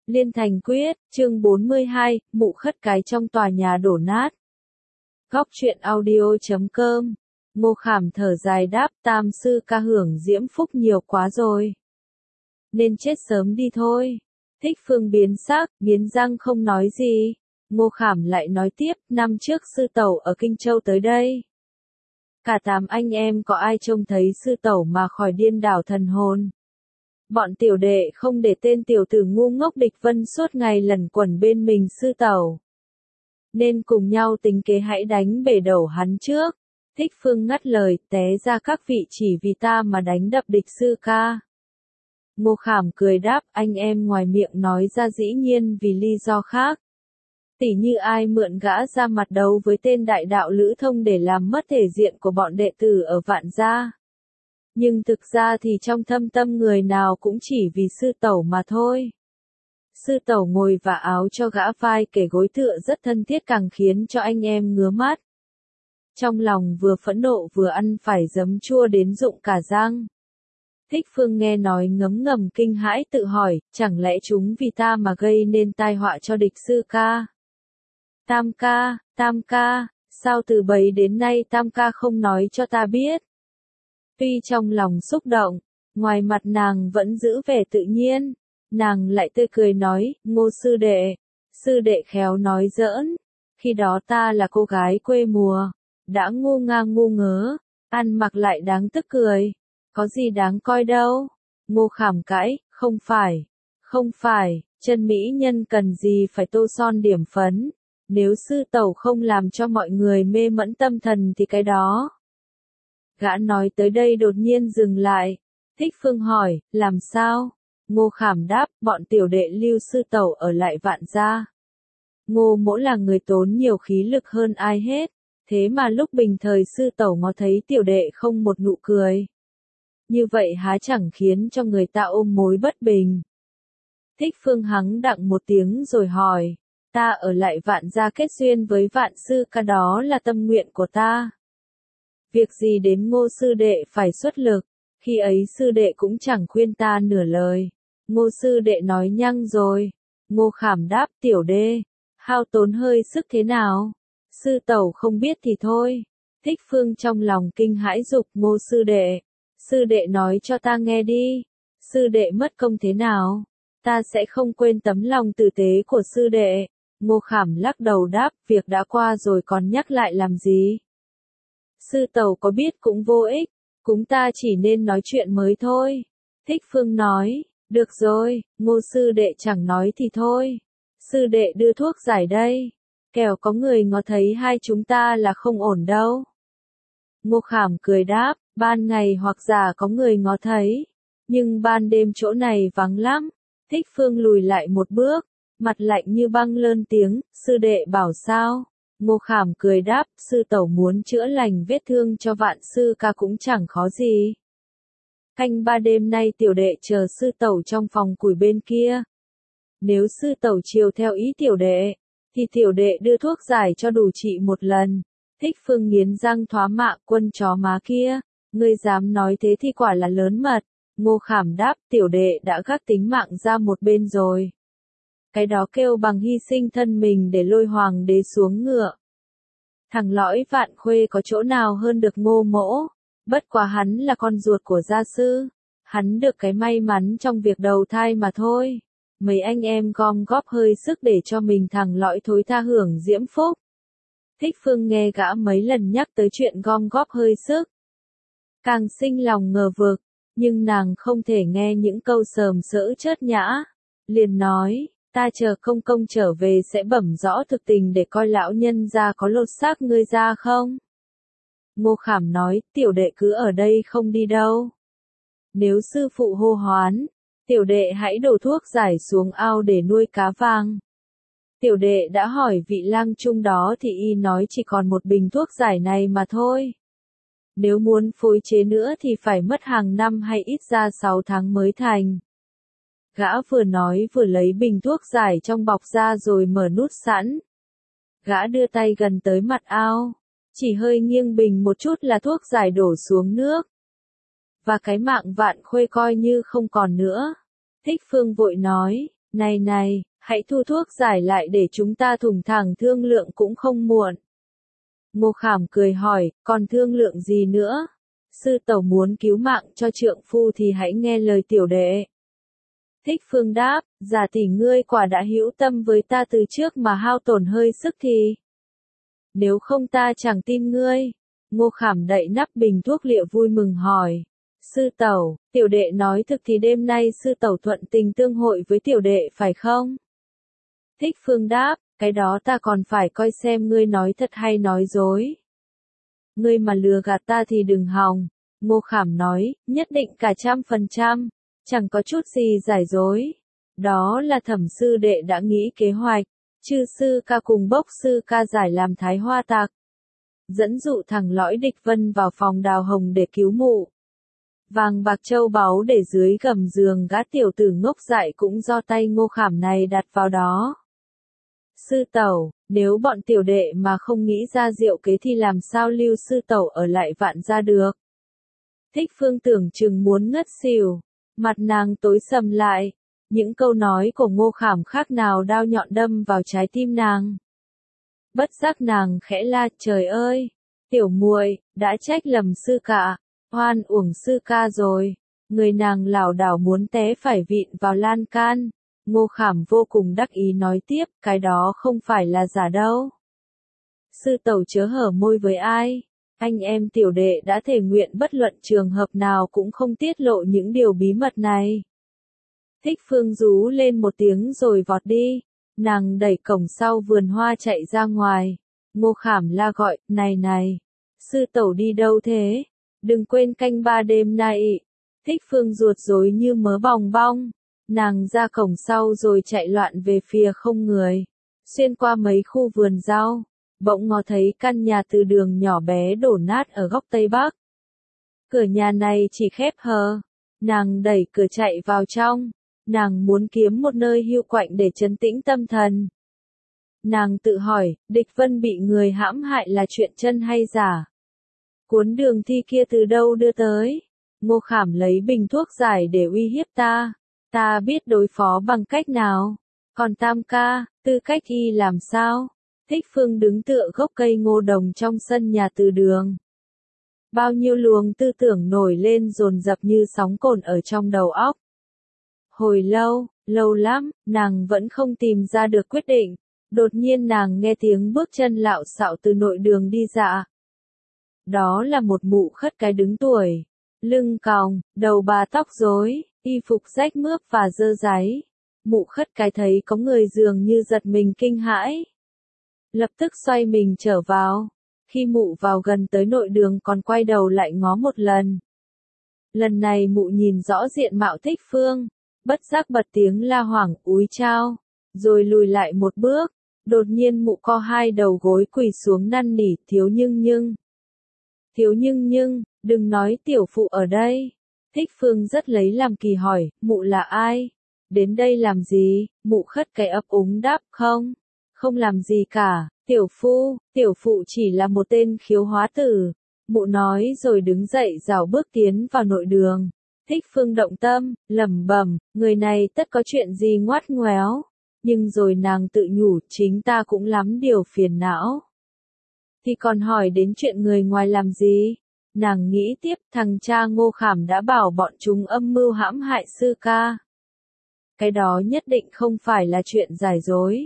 Liên Thành Quyết, chương 42, mụ khất cái trong tòa nhà đổ nát. Góc truyện audio.com. Ngô Khảm thở dài đáp, tam sư ca hưởng diễm phúc nhiều quá rồi. Nên chết sớm đi thôi. Thích Phương biến sắc, nghiến răng không nói gì. Ngô Khảm lại nói tiếp, năm trước sư tẩu ở Kinh Châu tới đây. Cả 8 anh em có ai trông thấy sư tẩu mà khỏi điên đảo thần hồn. Bọn tiểu đệ không để tên tiểu tử ngu ngốc địch vân suốt ngày lẩn quẩn bên mình sư tẩu. Nên cùng nhau tính kế hãy đánh bể đầu hắn trước. Thích Phương ngắt lời, té ra các vị chỉ vì ta mà đánh đập địch sư ca. Ngô Khảm cười đáp, anh em ngoài miệng nói ra dĩ nhiên vì lý do khác. Tỉ như ai mượn gã ra mặt đấu với tên đại đạo Lữ Thông để làm mất thể diện của bọn đệ tử ở Vạn Gia. Nhưng thực ra thì trong thâm tâm người nào cũng chỉ vì sư tẩu mà thôi. Sư tẩu ngồi vả áo cho gã vai kể gối tựa rất thân thiết càng khiến cho anh em ngứa mắt. Trong lòng vừa phẫn nộ vừa ăn phải giấm chua đến rụng cả răng. Thích Phương nghe nói ngấm ngầm kinh hãi tự hỏi, chẳng lẽ chúng vì ta mà gây nên tai họa cho địch sư ca? Tam ca, sao từ bấy đến nay Tam ca không nói cho ta biết? Tuy trong lòng xúc động, ngoài mặt nàng vẫn giữ vẻ tự nhiên, nàng lại tươi cười nói, Ngô sư đệ khéo nói giỡn, khi đó ta là cô gái quê mùa, đã ngu ngang ngu ngớ, ăn mặc lại đáng tức cười, có gì đáng coi đâu. Ngô Khảm cãi, không phải, chân mỹ nhân cần gì phải tô son điểm phấn, nếu sư tẩu không làm cho mọi người mê mẫn tâm thần thì cái đó. Gã nói tới đây đột nhiên dừng lại. Thích Phương hỏi, làm sao? Ngô Khảm đáp, bọn tiểu đệ lưu sư tẩu ở lại Vạn Gia. Ngô mỗ là người tốn nhiều khí lực hơn ai hết, thế mà lúc bình thời sư tẩu ngó thấy tiểu đệ không một nụ cười. Như vậy há chẳng khiến cho người ta ôm mối bất bình. Thích Phương hắng đặng một tiếng rồi hỏi, ta ở lại Vạn Gia kết duyên với Vạn sư ca đó là tâm nguyện của ta. Việc gì đến Ngô sư đệ phải xuất lực, khi ấy sư đệ cũng chẳng khuyên ta nửa lời. Ngô sư đệ nói nhăng rồi. Ngô Khảm đáp, tiểu đê, hao tốn hơi sức thế nào? Sư tẩu không biết thì thôi. Thích Phương trong lòng kinh hãi dục, Ngô sư đệ nói cho ta nghe đi. Sư đệ mất công thế nào? Ta sẽ không quên tấm lòng tử tế của sư đệ. Ngô Khảm lắc đầu đáp, việc đã qua rồi còn nhắc lại làm gì? Sư tẩu có biết cũng vô ích, chúng ta chỉ nên nói chuyện mới thôi. Thích Phương nói, được rồi, Ngô sư đệ chẳng nói thì thôi. Sư đệ đưa thuốc giải đây, kẻo có người ngó thấy hai chúng ta là không ổn đâu. Ngô Khảm cười đáp, ban ngày hoặc giả có người ngó thấy, nhưng ban đêm chỗ này vắng lắm. Thích Phương lùi lại một bước, mặt lạnh như băng lớn tiếng, sư đệ bảo sao? Ngô Khảm cười đáp, sư tẩu muốn chữa lành vết thương cho Vạn sư ca cũng chẳng khó gì. Canh 3 đêm nay tiểu đệ chờ sư tẩu trong phòng củi bên kia. Nếu sư tẩu chiều theo ý tiểu đệ, thì tiểu đệ đưa thuốc giải cho đủ trị một lần. Thích Phương nghiến răng thoá mạ, quân chó má kia, ngươi dám nói thế thì quả là lớn mật. Ngô Khảm đáp, tiểu đệ đã gác tính mạng ra một bên rồi. Cái đó kêu bằng hy sinh thân mình để lôi hoàng đế xuống ngựa. Thằng lõi Vạn Khuê có chỗ nào hơn được Ngô mỗ, bất quá hắn là con ruột của gia sư, hắn được cái may mắn trong việc đầu thai mà thôi. Mấy anh em gom góp hơi sức để cho mình thằng lõi thối tha hưởng diễm phúc. Thích Phương nghe gã mấy lần nhắc tới chuyện gom góp hơi sức, càng sinh lòng ngờ vực, nhưng nàng không thể nghe những câu sờm sỡ chớt nhã, liền nói, ta chờ công công trở về sẽ bẩm rõ thực tình để coi lão nhân gia có lột xác ngươi ra không. Ngô Khảm nói, tiểu đệ cứ ở đây không đi đâu. Nếu sư phụ hô hoán, tiểu đệ hãy đổ thuốc giải xuống ao để nuôi cá vàng. Tiểu đệ đã hỏi vị lang trung đó thì y nói chỉ còn một bình thuốc giải này mà thôi. Nếu muốn phối chế nữa thì phải mất hàng năm hay ít ra 6 tháng mới thành. Gã vừa nói vừa lấy bình thuốc giải trong bọc ra rồi mở nút sẵn. Gã đưa tay gần tới mặt ao, chỉ hơi nghiêng bình một chút là thuốc giải đổ xuống nước. Và cái mạng Vạn Khuê coi như không còn nữa. Thích Phương vội nói, Này, hãy thu thuốc giải lại để chúng ta thủng thẳng thương lượng cũng không muộn. Ngô Khảm cười hỏi, còn thương lượng gì nữa? Sư tẩu muốn cứu mạng cho trượng phu thì hãy nghe lời tiểu đệ. Thích Phương đáp, giả tỷ ngươi quả đã hữu tâm với ta từ trước mà hao tổn hơi sức thì. Nếu không ta chẳng tin ngươi. Ngô Khảm đậy nắp bình thuốc liệu vui mừng hỏi. Sư tẩu, tiểu đệ nói thực thì đêm nay sư tẩu thuận tình tương hội với tiểu đệ phải không? Thích Phương đáp, cái đó ta còn phải coi xem ngươi nói thật hay nói dối. Ngươi mà lừa gạt ta thì đừng hòng. Ngô Khảm nói, nhất định cả 100%, chẳng có chút gì giải dối. Đó là Thẩm sư đệ đã nghĩ kế hoạch, chư sư ca cùng bốc sư ca giải làm thái hoa tặc. Dẫn dụ thằng lõi địch vân vào phòng đào hồng để cứu mụ. Vàng bạc châu báu để dưới gầm giường gã tiểu tử ngốc dại cũng do tay Ngô Khảm này đặt vào đó. Sư tẩu, nếu bọn tiểu đệ mà không nghĩ ra diệu kế thì làm sao lưu sư tẩu ở lại Vạn Gia được. Thích Phương tưởng chừng muốn ngất xỉu, mặt nàng tối sầm lại, những câu nói của Ngô Khảm khác nào đao nhọn đâm vào trái tim nàng. Bất giác nàng khẽ la, trời ơi, tiểu muội đã trách lầm sư cả, oan uổng sư ca rồi. Người nàng lảo đảo muốn té phải vịn vào lan can. Ngô Khảm vô cùng đắc ý nói tiếp, cái đó không phải là giả đâu. Sư tẩu chớ hở môi với ai. Anh em tiểu đệ đã thề nguyện bất luận trường hợp nào cũng không tiết lộ những điều bí mật này. Thích Phương rú lên một tiếng rồi vọt đi. Nàng đẩy cổng sau vườn hoa chạy ra ngoài. Ngô Khảm la gọi, này, sư tẩu đi đâu thế? Đừng quên canh 3 đêm nay. Thích Phương ruột rối như mớ bòng bong. Nàng ra cổng sau rồi chạy loạn về phía không người. Xuyên qua mấy khu vườn rau. Bỗng ngó thấy căn nhà từ đường nhỏ bé đổ nát ở góc Tây Bắc. Cửa nhà này chỉ khép hờ. Nàng đẩy cửa chạy vào trong. Nàng muốn kiếm một nơi hưu quạnh để trấn tĩnh tâm thần. Nàng tự hỏi, địch vân bị người hãm hại là chuyện chân hay giả? Cuốn đường thi kia từ đâu đưa tới? Ngô Khảm lấy bình thuốc giải để uy hiếp ta. Ta biết đối phó bằng cách nào. Còn Tam ca, tư cách y làm sao? Thích Phương đứng tựa gốc cây ngô đồng trong sân nhà từ đường. Bao nhiêu luồng tư tưởng nổi lên dồn dập như sóng cồn ở trong đầu óc. Hồi lâu lắm, nàng vẫn không tìm ra được quyết định. Đột nhiên nàng nghe tiếng bước chân lạo xạo từ nội đường đi dạ. Đó là một mụ khất cái đứng tuổi. Lưng còng, đầu bà tóc rối, y phục rách mướp và dơ dáy. Mụ khất cái thấy có người dường như giật mình kinh hãi. Lập tức xoay mình trở vào. Khi mụ vào gần tới nội đường còn quay đầu lại ngó một lần. Lần này mụ nhìn rõ diện mạo Thích Phương. Bất giác bật tiếng la hoảng, úi chao. Rồi lùi lại một bước. Đột nhiên mụ co hai đầu gối quỳ xuống năn nỉ, thiếu nhưng. Thiếu nhưng, đừng nói tiểu phụ ở đây. Thích Phương rất lấy làm kỳ hỏi, mụ là ai? Đến đây làm gì? Mụ khất cái ấp úng đáp, không làm gì cả, tiểu phụ chỉ là một tên khiếu hóa tử. Mụ nói rồi đứng dậy rảo bước tiến vào nội đường. Thích Phương động tâm, lẩm bẩm, người này tất có chuyện gì ngoắt ngoéo. Nhưng rồi nàng tự nhủ, chính ta cũng lắm điều phiền não. Thì còn hỏi đến chuyện người ngoài làm gì? Nàng nghĩ tiếp, thằng cha Ngô Khảm đã bảo bọn chúng âm mưu hãm hại sư ca. Cái đó nhất định không phải là chuyện giải dối.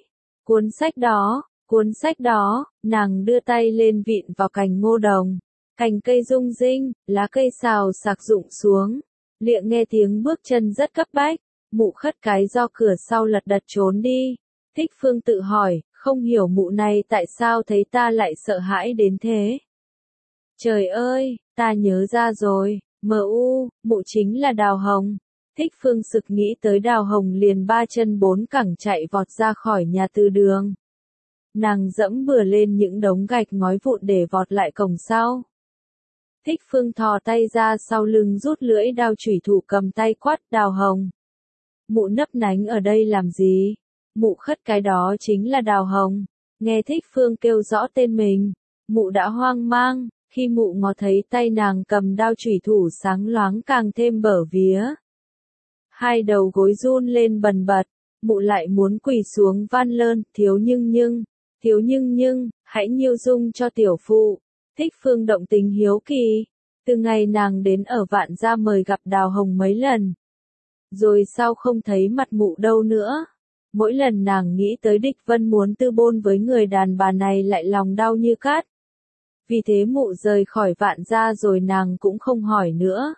Cuốn sách đó, nàng đưa tay lên vịn vào cành ngô đồng. Cành cây rung rinh, lá cây xào xạc rụng xuống. Liệng nghe tiếng bước chân rất cấp bách. Mụ khất cái do cửa sau lật đật trốn đi. Thích Phương tự hỏi, không hiểu mụ này tại sao thấy ta lại sợ hãi đến thế. Trời ơi, ta nhớ ra rồi, mụ chính là Đào Hồng. Thích Phương sực nghĩ tới Đào Hồng liền ba chân bốn cẳng chạy vọt ra khỏi nhà từ đường. Nàng dẫm bừa lên những đống gạch ngói vụn để vọt lại cổng sau. Thích Phương thò tay ra sau lưng rút lưỡi đao chủy thủ cầm tay quát Đào Hồng. Mụ nấp nánh ở đây làm gì? Mụ khất cái đó chính là Đào Hồng. Nghe Thích Phương kêu rõ tên mình, mụ đã hoang mang, khi mụ ngó thấy tay nàng cầm đao chủy thủ sáng loáng càng thêm bở vía. Hai đầu gối run lên bần bật, mụ lại muốn quỳ xuống van lơn, thiếu nhưng, hãy nhiêu dung cho tiểu phụ. Thích Phương động tình hiếu kỳ, từ ngày nàng đến ở Vạn Gia mời gặp Đào Hồng mấy lần. Rồi sau không thấy mặt mụ đâu nữa. Mỗi lần nàng nghĩ tới Địch Vân muốn tư bôn với người đàn bà này lại lòng đau như cát. Vì thế mụ rời khỏi Vạn Gia rồi nàng cũng không hỏi nữa.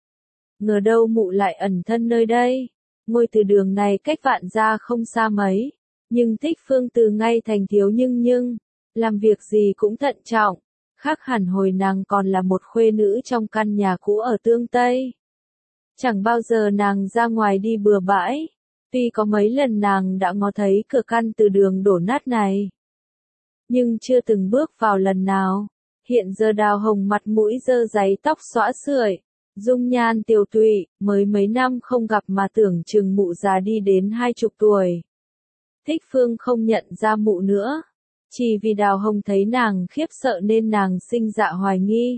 Ngờ đâu mụ lại ẩn thân nơi đây. Ngôi từ đường này cách Vạn Gia không xa mấy. Nhưng Thích Phương từ ngay thành thiếu nhưng, làm việc gì cũng thận trọng. Khác hẳn hồi nàng còn là một khuê nữ trong căn nhà cũ ở Tương Tây. Chẳng bao giờ nàng ra ngoài đi bừa bãi. Tuy có mấy lần nàng đã ngó thấy cửa căn từ đường đổ nát này. Nhưng chưa từng bước vào lần nào. Hiện giờ Đào Hồng mặt mũi dơ dáy tóc xõa sưởi, dung nhan tiều tụy, mới mấy năm không gặp mà tưởng chừng mụ già đi đến 20 tuổi. Thích Phương không nhận ra mụ nữa. Chỉ vì Đào Hồng thấy nàng khiếp sợ nên nàng sinh dạ hoài nghi.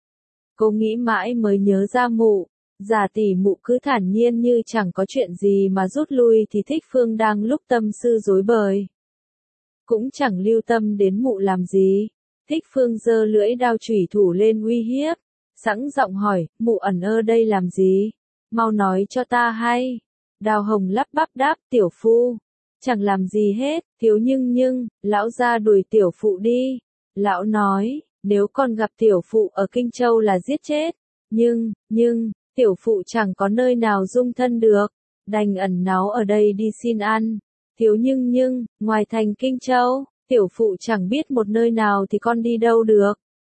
Cô nghĩ mãi mới nhớ ra mụ. Giả tỷ mụ cứ thản nhiên như chẳng có chuyện gì mà rút lui thì Thích Phương đang lúc tâm sư rối bời. Cũng chẳng lưu tâm đến mụ làm gì. Thích Phương giơ lưỡi đao chủy thủ lên uy hiếp. Sẵn giọng hỏi, mụ ẩn ơ đây làm gì? Mau nói cho ta hay. Đào Hồng lắp bắp đáp, tiểu phu. Chẳng làm gì hết, thiếu nhưng, lão ra đuổi tiểu phụ đi. Lão nói, nếu con gặp tiểu phụ ở Kinh Châu là giết chết. Nhưng, tiểu phụ chẳng có nơi nào dung thân được. Đành ẩn náu ở đây đi xin ăn. Thiếu nhưng, ngoài thành Kinh Châu, tiểu phụ chẳng biết một nơi nào thì con đi đâu được.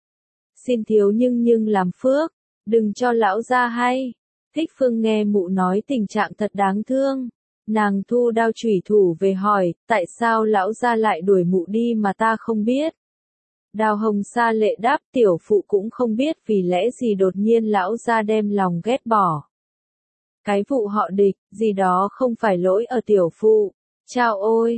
Xin thiếu nhưng làm phước, đừng cho lão ra hay. Thích Phương nghe mụ nói tình trạng thật đáng thương. Nàng thu đao chủy thủ về hỏi, tại sao lão ra lại đuổi mụ đi mà ta không biết. Đào Hồng sa lệ đáp, tiểu phụ cũng không biết vì lẽ gì đột nhiên lão ra đem lòng ghét bỏ. Cái vụ họ Địch, gì đó không phải lỗi ở tiểu phụ. Chao ôi,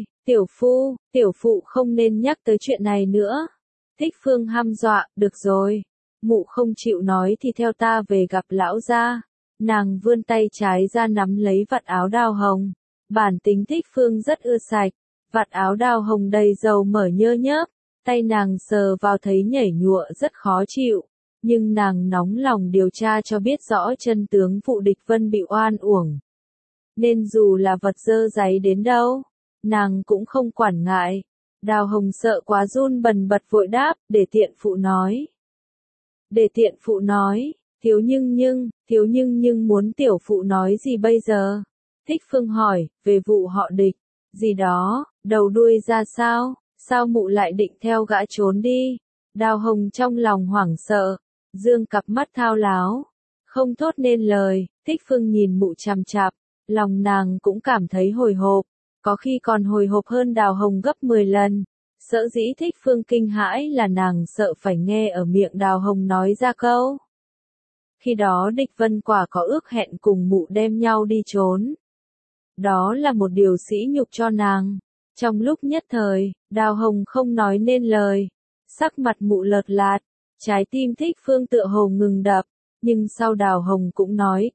tiểu phụ không nên nhắc tới chuyện này nữa. Thích Phương hăm dọa, được rồi. Mụ không chịu nói thì theo ta về gặp lão gia. Nàng vươn tay trái ra nắm lấy vạt áo Đào Hồng. Bản tính Thích Phương rất ưa sạch. Vạt áo Đào Hồng đầy dầu mỡ nhơ nhớp. Tay nàng sờ vào thấy nhảy nhụa rất khó chịu. Nhưng nàng nóng lòng điều tra cho biết rõ chân tướng vụ Địch Vân bị oan uổng. Nên dù là vật dơ dáy đến đâu, nàng cũng không quản ngại. Đào Hồng sợ quá run bần bật vội đáp, để tiện phụ nói. Để tiện phụ nói, thiếu nhưng muốn tiểu phụ nói gì bây giờ? Thích Phương hỏi, về vụ họ Địch, gì đó, đầu đuôi ra sao, sao mụ lại định theo gã trốn đi? Đào Hồng trong lòng hoảng sợ, dương cặp mắt thao láo, không thốt nên lời. Thích Phương nhìn mụ chằm chằm, lòng nàng cũng cảm thấy hồi hộp, có khi còn hồi hộp hơn Đào Hồng gấp 10 lần. Sở dĩ Thích Phương kinh hãi là nàng sợ phải nghe ở miệng Đào Hồng nói ra câu. Khi đó Địch Vân quả có ước hẹn cùng mụ đem nhau đi trốn. Đó là một điều sỉ nhục cho nàng. Trong lúc nhất thời, Đào Hồng không nói nên lời. Sắc mặt mụ lợt lạt, trái tim Thích Phương tựa hồ ngừng đập. Nhưng sau Đào Hồng cũng nói,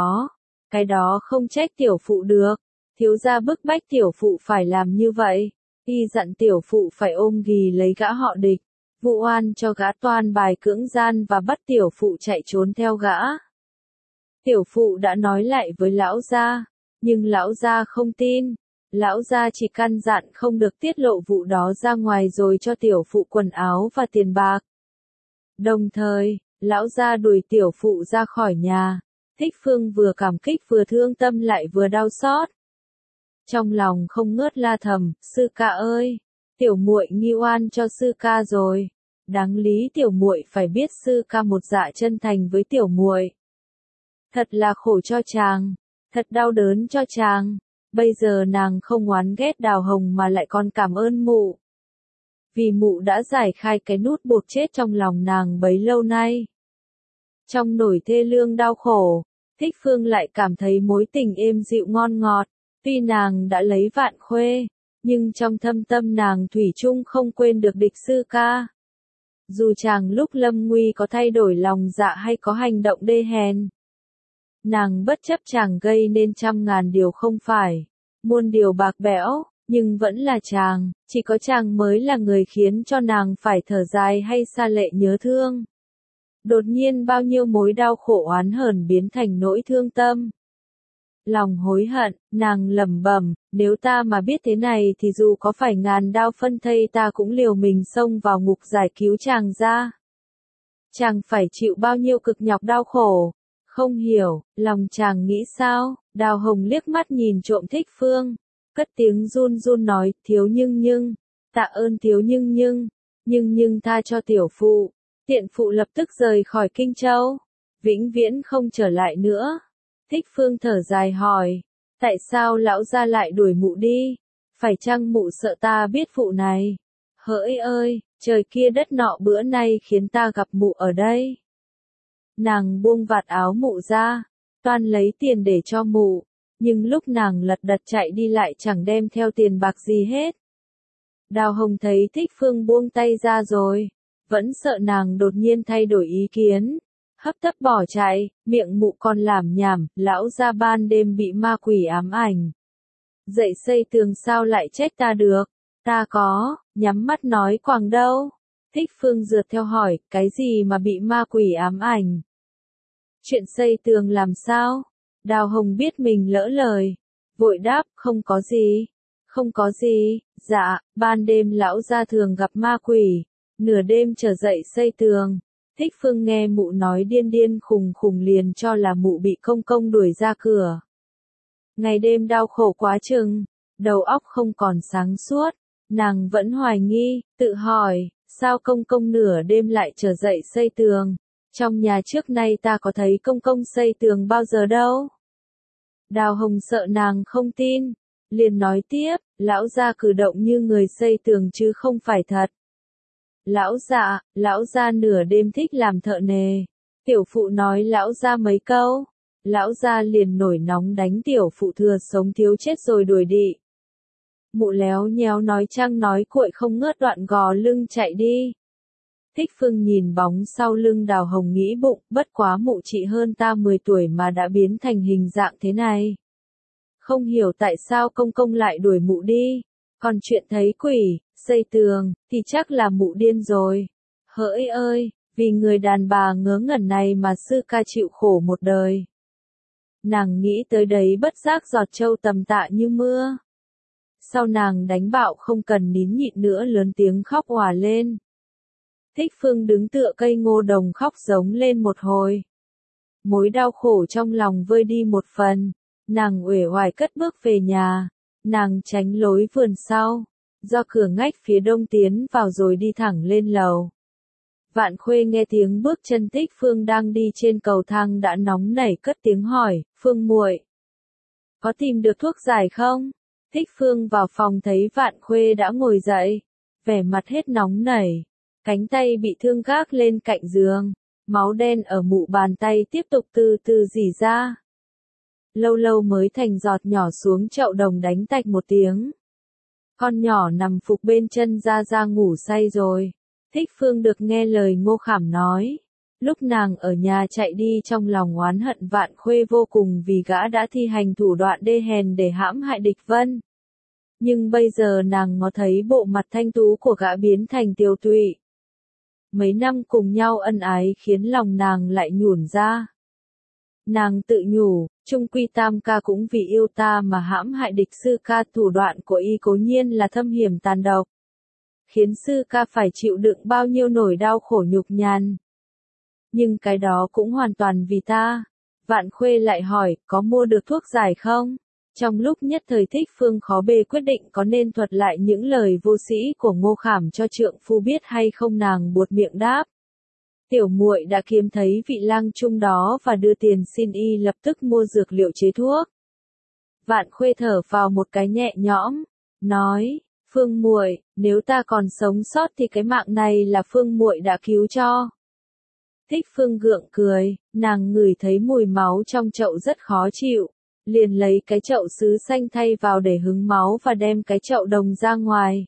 cái đó không trách tiểu phụ được. Thiếu gia bức bách tiểu phụ phải làm như vậy. Y dặn tiểu phụ phải ôm ghì lấy gã họ Địch, vụ oan cho gã toan bài cưỡng gian và bắt tiểu phụ chạy trốn theo gã. Tiểu phụ đã nói lại với lão gia, nhưng lão gia không tin. Lão gia chỉ căn dặn không được tiết lộ vụ đó ra ngoài rồi cho tiểu phụ quần áo và tiền bạc. Đồng thời, lão gia đuổi tiểu phụ ra khỏi nhà. Thích Phương vừa cảm kích vừa thương tâm lại vừa đau xót. Trong lòng không ngớt la thầm, sư ca ơi, tiểu muội nghi oan cho sư ca rồi. Đáng lý tiểu muội phải biết sư ca một dạ chân thành với tiểu muội. Thật là khổ cho chàng, thật đau đớn cho chàng. Bây giờ nàng không oán ghét Đào Hồng mà lại còn cảm ơn mụ. Vì mụ đã giải khai cái nút bột chết trong lòng nàng bấy lâu nay. Trong nỗi thê lương đau khổ, Thích Phương lại cảm thấy mối tình êm dịu ngon ngọt. Tuy nàng đã lấy vạn khuê, nhưng trong thâm tâm nàng thủy chung không quên được Địch sư ca. Dù chàng lúc lâm nguy có thay đổi lòng dạ hay có hành động đê hèn, nàng bất chấp chàng gây nên trăm ngàn điều không phải. muôn điều bạc bẽo, nhưng vẫn là chàng, chỉ có chàng mới là người khiến cho nàng phải thở dài hay xa lệ nhớ thương. Đột nhiên bao nhiêu mối đau khổ oán hờn biến thành nỗi thương tâm. Lòng hối hận, nàng lẩm bẩm, nếu ta mà biết thế này thì dù có phải ngàn đao phân thây ta cũng liều mình xông vào ngục giải cứu chàng ra. Chàng phải chịu bao nhiêu cực nhọc đau khổ. Không hiểu, lòng chàng nghĩ sao? Đào Hồng liếc mắt nhìn trộm Thích Phương, cất tiếng run run nói, thiếu nhưng, tạ ơn thiếu nhưng tha cho tiểu phụ. Tiện phụ lập tức rời khỏi Kinh Châu, vĩnh viễn không trở lại nữa. Thích Phương thở dài hỏi, tại sao lão gia lại đuổi mụ đi? Phải chăng mụ sợ ta biết phụ này? Hỡi ơi, trời kia đất nọ bữa nay khiến ta gặp mụ ở đây. Nàng buông vạt áo mụ ra, toan lấy tiền để cho mụ, nhưng lúc nàng lật đật chạy đi lại chẳng đem theo tiền bạc gì hết. Đào Hồng thấy Thích Phương buông tay ra rồi, vẫn sợ nàng đột nhiên thay đổi ý kiến, hấp tấp bỏ chạy, miệng mụ còn lảm nhảm, lão gia ban đêm bị ma quỷ ám ảnh. Dậy xây tường sao lại trách ta được, ta có, nhắm mắt nói quàng đâu. Thích Phương rượt theo hỏi, cái gì mà bị ma quỷ ám ảnh? Chuyện xây tường làm sao? Đào Hồng biết mình lỡ lời, vội đáp, không có gì. Không có gì, dạ, ban đêm lão gia thường gặp ma quỷ, nửa đêm trở dậy xây tường. Thích Phương nghe mụ nói điên điên khùng khùng liền cho là mụ bị công công đuổi ra cửa. Ngày đêm đau khổ quá chừng, đầu óc không còn sáng suốt, nàng vẫn hoài nghi, tự hỏi, sao công công nửa đêm lại trở dậy xây tường? Trong nhà trước nay ta có thấy công công xây tường bao giờ đâu? Đào Hồng sợ nàng không tin, liền nói tiếp, lão gia cử động như người xây tường chứ không phải thật. Lão gia nửa đêm thích làm thợ nề. Tiểu phụ nói lão gia mấy câu, lão gia liền nổi nóng đánh tiểu phụ thừa sống thiếu chết rồi đuổi đi. Mụ léo nhéo nói chăng nói cuội không ngớt đoạn gò lưng chạy đi. Thích Phương nhìn bóng sau lưng Đào Hồng nghĩ bụng, bất quá mụ chị hơn ta 10 tuổi mà đã biến thành hình dạng thế này. Không hiểu tại sao công công lại đuổi mụ đi, còn chuyện thấy quỷ, xây tường, thì chắc là mụ điên rồi. Hỡi ơi, vì người đàn bà ngớ ngẩn này mà sư ca chịu khổ một đời. Nàng nghĩ tới đấy bất giác giọt trâu tầm tạ như mưa. Sau nàng đánh bạo không cần nín nhịn nữa lớn tiếng khóc òa lên. Thích Phương đứng tựa cây ngô đồng khóc giống lên một hồi. Mối đau khổ trong lòng vơi đi một phần, nàng uể oải cất bước về nhà, nàng tránh lối vườn sau, do cửa ngách phía đông tiến vào rồi đi thẳng lên lầu. Vạn Khuê nghe tiếng bước chân Thích Phương đang đi trên cầu thang đã nóng nảy cất tiếng hỏi, Phương muội, có tìm được thuốc giải không? Thích Phương vào phòng thấy Vạn Khuê đã ngồi dậy, vẻ mặt hết nóng nảy, cánh tay bị thương gác lên cạnh giường, máu đen ở mụ bàn tay tiếp tục từ từ rỉ ra. Lâu lâu mới thành giọt nhỏ xuống chậu đồng đánh tạch một tiếng. Con nhỏ nằm phục bên chân ra ngủ say rồi. Thích Phương được nghe lời Ngô Khảm nói. Lúc nàng ở nhà chạy đi trong lòng oán hận Vạn Khuê vô cùng vì gã đã thi hành thủ đoạn đê hèn để hãm hại địch vân. Nhưng bây giờ nàng ngó thấy bộ mặt thanh tú của gã biến thành tiều tụy. Mấy năm cùng nhau ân ái khiến lòng nàng lại nhũn ra. Nàng tự nhủ, chung quy Tam ca cũng vì yêu ta mà hãm hại địch sư ca, thủ đoạn của y cố nhiên là thâm hiểm tàn độc. Khiến sư ca phải chịu đựng bao nhiêu nỗi đau khổ nhục nhằn. Nhưng cái đó cũng hoàn toàn vì ta. Vạn Khuê lại hỏi, có mua được thuốc giải không? Trong lúc nhất thời Thích Phương khó bề quyết định có nên thuật lại những lời vô sĩ của Ngô Khảm cho trượng phu biết hay không, nàng buột miệng đáp. Tiểu muội đã kiếm thấy vị lang trung đó và đưa tiền xin y lập tức mua dược liệu chế thuốc. Vạn Khuê thở vào một cái nhẹ nhõm, nói, Phương muội, nếu ta còn sống sót thì cái mạng này là Phương muội đã cứu cho. Thích Phương gượng cười, nàng ngửi thấy mùi máu trong chậu rất khó chịu, liền lấy cái chậu sứ xanh thay vào để hứng máu và đem cái chậu đồng ra ngoài.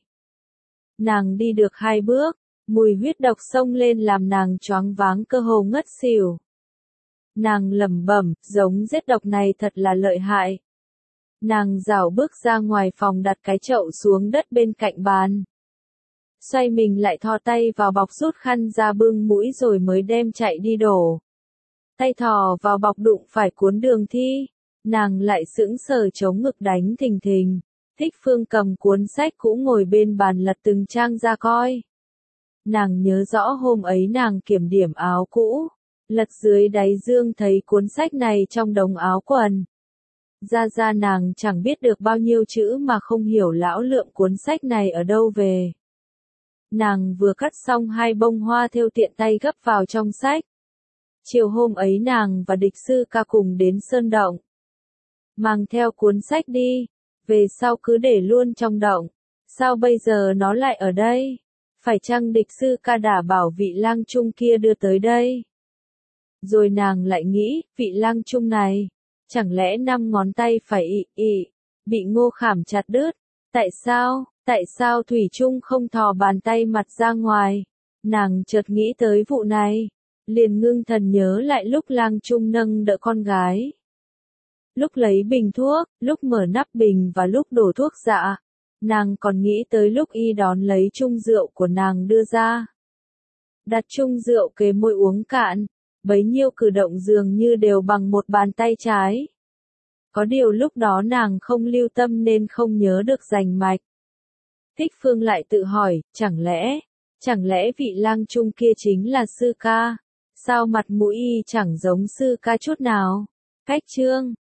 Nàng đi được 2 bước, mùi huyết độc xông lên làm nàng choáng váng cơ hồ ngất xỉu. Nàng lẩm bẩm, giống giết độc này thật là lợi hại. Nàng rảo bước ra ngoài phòng đặt cái chậu xuống đất bên cạnh bàn. Xoay mình lại thò tay vào bọc rút khăn ra bưng mũi rồi mới đem chạy đi đổ. Tay thò vào bọc đụng phải cuốn Đường Thi. Nàng lại sững sờ chống ngực đánh thình thình. Thích Phương cầm cuốn sách cũ ngồi bên bàn lật từng trang ra coi. Nàng nhớ rõ hôm ấy nàng kiểm điểm áo cũ. Lật dưới đáy dương thấy cuốn sách này trong đống áo quần. Ra nàng chẳng biết được bao nhiêu chữ mà không hiểu lão lượng cuốn sách này ở đâu về. Nàng vừa cắt xong 2 bông hoa thêu tiện tay gấp vào trong sách. Chiều hôm ấy nàng và Địch Sư Ca cùng đến Sơn Động. Mang theo cuốn sách đi, về sau cứ để luôn trong động. Sao bây giờ nó lại ở đây? Phải chăng Địch Sư Ca đã bảo vị lang trung kia đưa tới đây? Rồi nàng lại nghĩ, vị lang trung này, chẳng lẽ 5 ngón tay phải bị Ngô Khảm chặt đứt? Tại sao Thủy Trung không thò bàn tay mặt ra ngoài? Nàng chợt nghĩ tới vụ này, liền ngưng thần nhớ lại lúc lang trung nâng đỡ con gái. Lúc lấy bình thuốc, lúc mở nắp bình và lúc đổ thuốc dạ. Nàng còn nghĩ tới lúc y đón lấy chung rượu của nàng đưa ra. Đặt chung rượu kế môi uống cạn, bấy nhiêu cử động dường như đều bằng một bàn tay trái. Có điều lúc đó nàng không lưu tâm nên không nhớ được rành mạch. Thích Phương lại tự hỏi, chẳng lẽ vị lang trung kia chính là Sư Ca? Sao mặt mũi y chẳng giống Sư Ca chút nào? Cách chương